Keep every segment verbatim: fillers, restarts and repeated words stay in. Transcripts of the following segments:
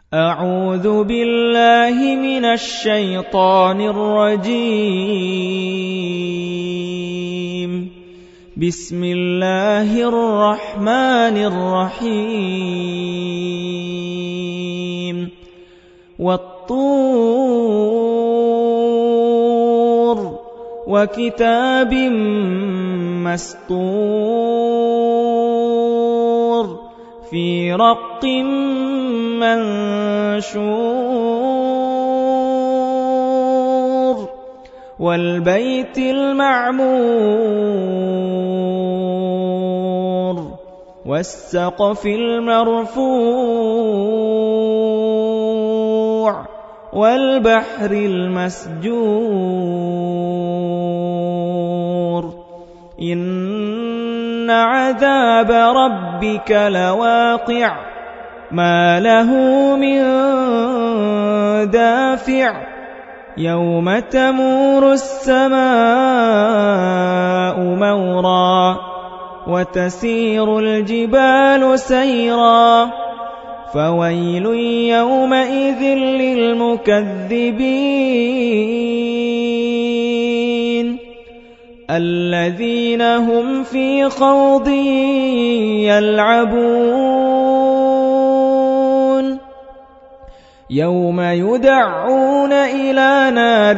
أعوذ بالله من الشيطان الرجيم. بسم الله الرحمن الرحيم. والطور وكتاب مسطور في رق منشور والبيت المعمور والسقف المرفوع والبحر المسجور إن عذاب ربك لواقع ما له من دافع يوم تمور السماء مورا وتسير الجبال سيرا فويل يومئذ للمكذبين الذين هم في خوض يلعبون يوم يدعون إلى نار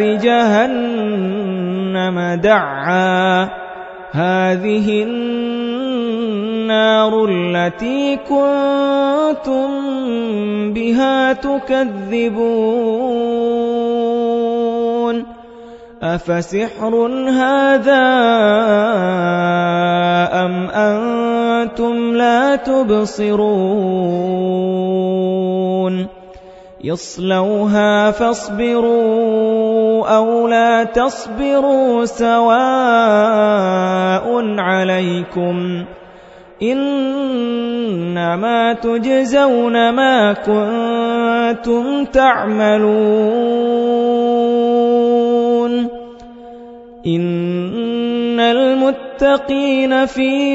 جهنم دعا هذه النار التي كنتم بها تكذبون أفسحر هذا أم أنتم لا تبصرون يصلوها فاصبروا أو لا تصبروا سواء عليكم إنما تجزون ما كنتم تعملون إن المتقين في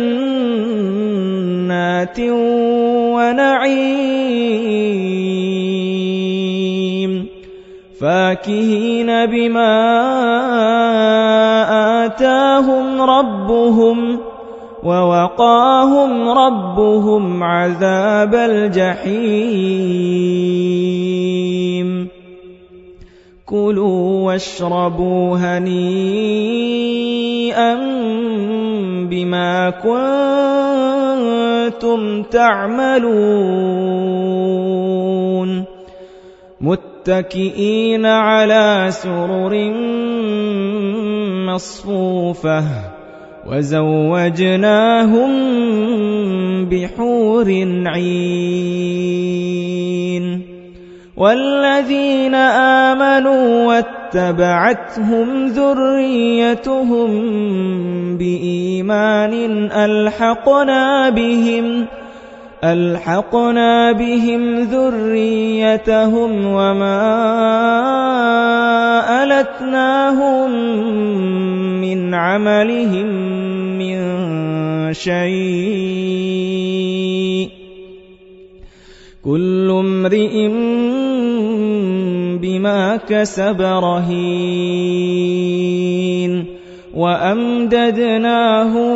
جنات ونعيم فاكهين بما آتاهم ربهم ووقاهم ربهم عذاب الجحيم كلوا واشربوا هنيئا بما كنتم تعملون متكئين على سرر مصفوفة وزوجناهم بحور عين والذين آمنوا واتبعتهم ذريتهم بإيمان ألحقنا بهم ألحقنا بهم ذريتهم وما ألتناهم من عملهم من شيء كل امرئ بما كسب رهين وأمددناهم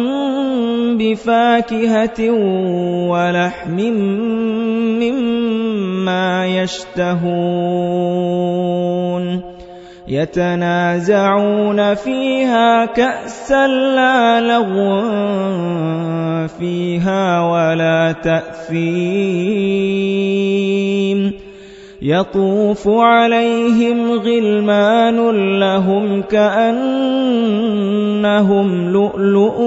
بفاكهة ولحم مما يشتهون يتنازعون فيها كأسا لا لغو فيها ولا تأثيم يطوف عليهم غلمان لهم كأنهم لؤلؤ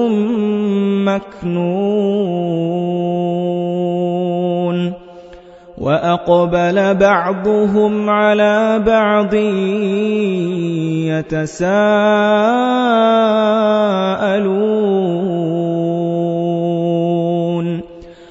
مكنون وأقبل بعضهم على بعض يتساءلون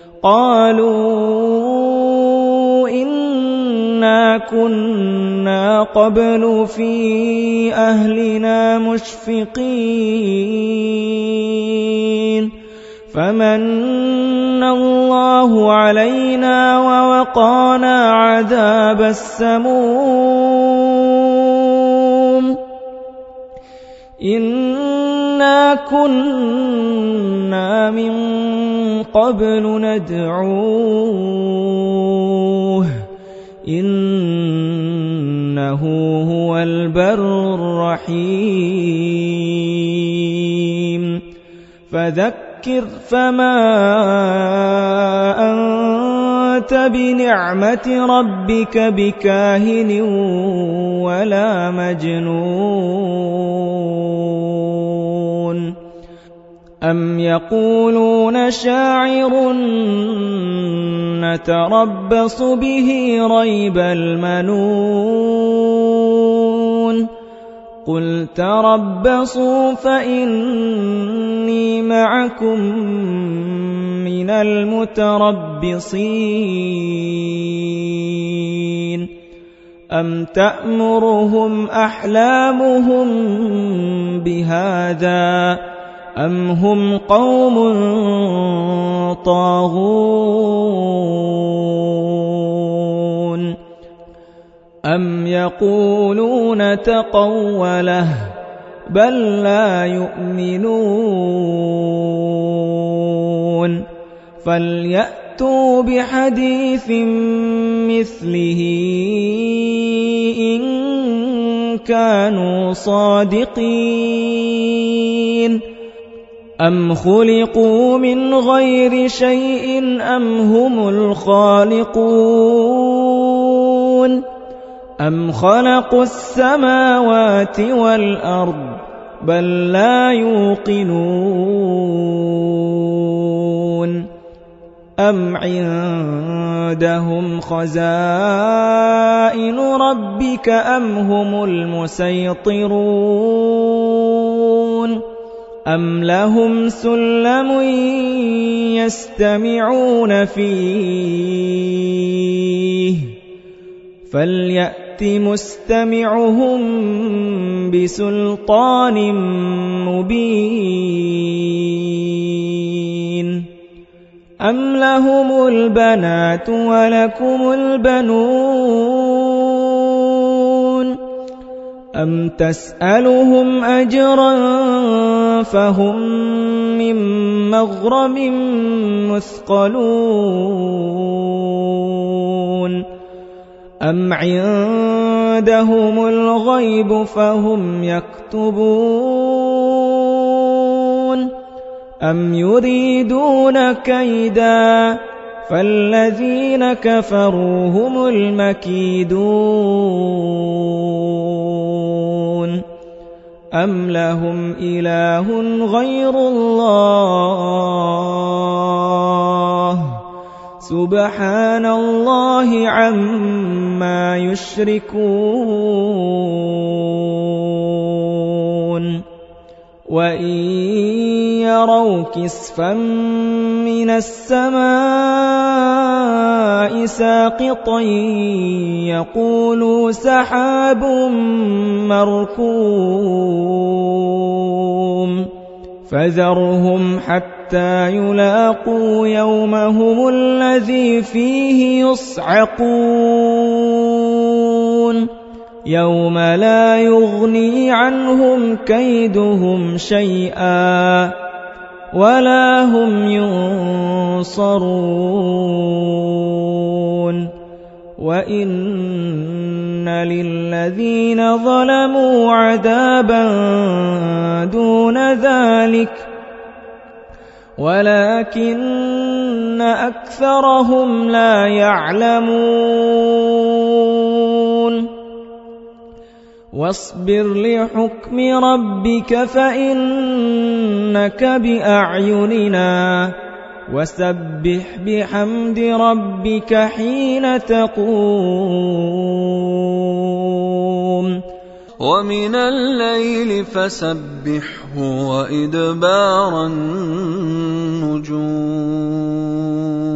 قالوا إنا كنا قبل في أهلنا مشفقين فمن الله علينا ووقانا عذاب السموم إنا كنا من قبل ندعوه إنه هو البر الرحيم فذكر فما أنت بنعمة ربك بكاهن ولا مجنون أم يقولون شاعر نتربص به ريب المنون قل تربصوا فإني معكم من المتربصين أم تأمرهم أحلامهم بهذا أم هم قوم طاغون أم يقولون تقوله بل لا يؤمنون فليأتوا بحديث مثله إن كانوا صادقين أم خلقوا من غير شيء أم هم الخالقون أم خلقوا السماوات والأرض بل لا يوقنون أم عندهم خزائن ربك أم هم المسيطرون أم لهم سلم يستمعون فيه فليأت مستمعهم بسلطان مبين أم لهم البنات ولكم البنون أم تسألهم أجرا فهم من مغرم مثقلون أم عندهم الغيب فهم يكتبون أم يريدون كيدا فالذين كفروا هم المكيدون أم لهم إله غير الله سبحان الله عما يشركون وإن يروا كسفا من السماء ساقطا يقولوا سحاب مركوم فذرهم حتى يلاقوا يومهم الذي فيه يصعقون يوم لا يغني عنهم كيدهم شيئا ولا هم ينصرون وإن للذين ظلموا عذابا دون ذلك ولكن أكثرهم لا يعلمون واصبر لحكم ربك فإنك بأعيننا وسبح بحمد ربك حين تقوم ومن الليل فسبحه وإدبار النجوم